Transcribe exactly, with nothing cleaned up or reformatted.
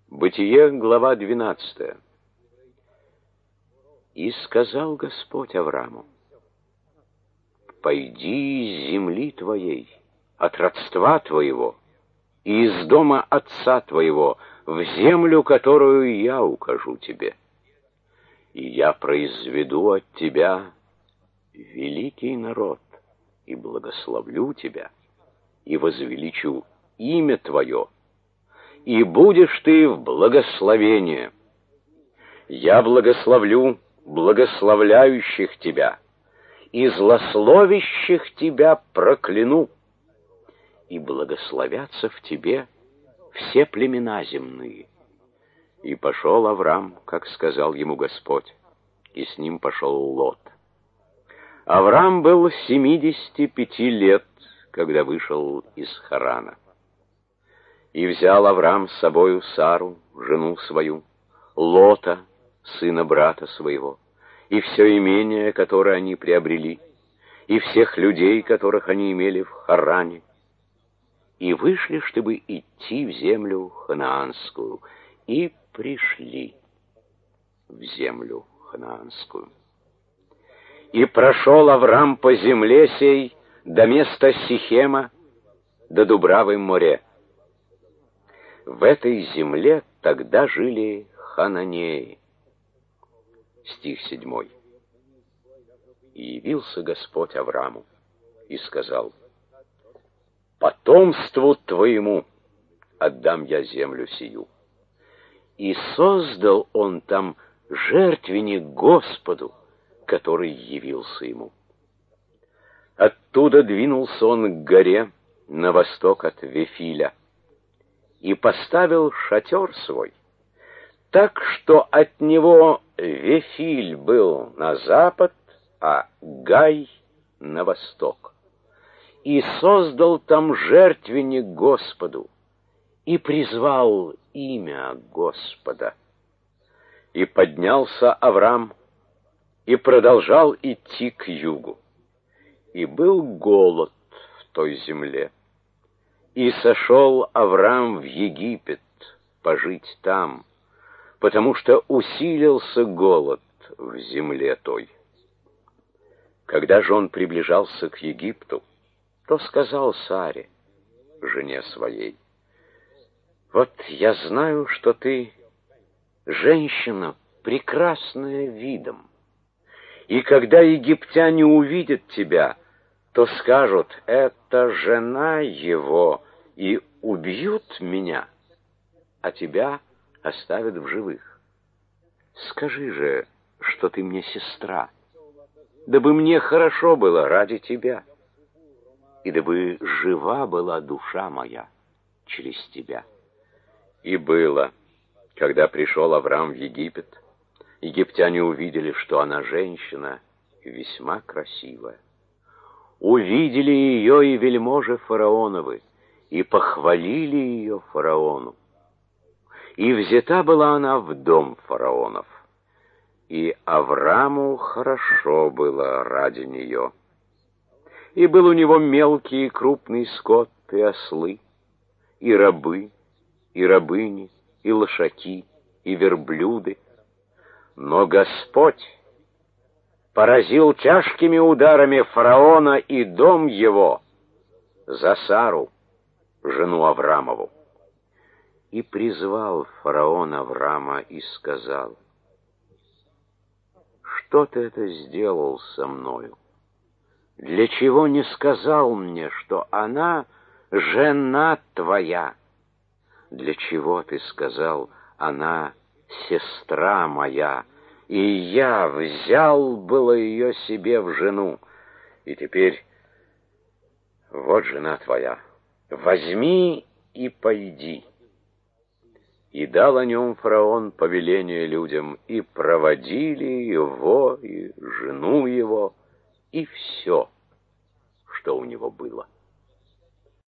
Бытие, глава двенадцатая. И сказал Господь Аврааму: «Пойди из земли твоей, от родства твоего, и из дома отца твоего, в землю, которую я укажу тебе. И я произведу от тебя великий народ, и благословлю тебя, и возвеличу имя твое, и будешь ты в благословении. Я благословлю благословляющих тебя, и злословящих тебя прокляну, и благословятся в тебе все племена земные». И пошел Авраам, как сказал ему Господь, и с ним пошел Лот. Авраам был семидесяти пяти лет, когда вышел из Харана. И взял Авраам с собою Сару, жену свою, Лота, сына брата своего, и все имение, которое они приобрели, и всех людей, которых они имели в Харане, и вышли, чтобы идти в землю ханаанскую, и пришли в землю ханаанскую. И прошел Авраам по земле сей до места Сихема, до Дубравы море. В этой земле тогда жили хананеи. Стих седьмой. И явился Господь Аврааму и сказал: «Потомству твоему отдам я землю сию». И создал он там жертвенник Господу, который явился ему. Оттуда двинулся он к горе на восток от Вифиля и поставил шатер свой, так что от него Вифиль был на запад, а Гай на восток. И создал там жертвенник Господу, и призвал имя Господа. И поднялся Авраам, и продолжал идти к югу. И был голод в той земле. И сошел Авраам в Египет пожить там, потому что усилился голод в земле той. Когда же он приближался к Египту, то сказал Саре, жене своей: «Вот я знаю, что ты женщина, прекрасная видом, и когда египтяне увидят тебя, то скажут: это жена его, и убьют меня, а тебя оставят в живых. Скажи же, что ты мне сестра, дабы мне хорошо было ради тебя, и дабы жива была душа моя через тебя». И было, когда пришел Авраам в Египет, египтяне увидели, что она женщина весьма красивая. Увидели ее и вельможи фараоновы, и похвалили ее фараону. И взята была она в дом фараонов, и Аврааму хорошо было ради нее. И был у него мелкий и крупный скот, и ослы, и рабы, и рабыни, и лошаки, и верблюды. Но Господь поразил тяжкими ударами фараона и дом его за Сару, жену Авраамову. И призвал фараон Авраама и сказал: «Что ты это сделал со мною? Для чего не сказал мне, что она жена твоя? Для чего ты сказал: она сестра моя, и я взял было ее себе в жену? И теперь вот жена твоя, возьми и пойди». И дал о нем фараон повеление людям, и проводили его, и жену его, и все, что у него было.